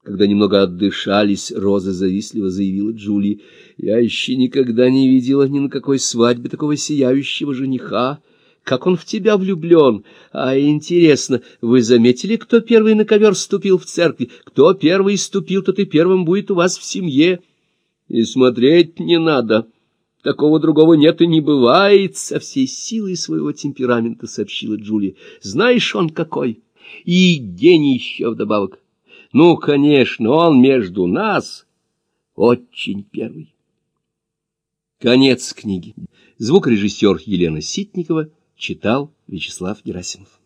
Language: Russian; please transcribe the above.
Когда немного отдышались, Роза завистливо заявила Джулии: «Я еще никогда не видела ни на какой свадьбе такого сияющего жениха. Как он в тебя влюблен! А интересно, вы заметили, кто первый на ковер ступил в церкви? Кто первый ступил, тот и первым будет у вас в семье. И смотреть не надо. Такого другого нет и не бывает», — со всей силой своего темперамента сообщила Джулия. «Знаешь, он какой! И гений еще вдобавок. Ну, конечно, он между нас очень первый». Конец книги. Звукорежиссер Елена Ситникова читал Вячеслав Герасимов.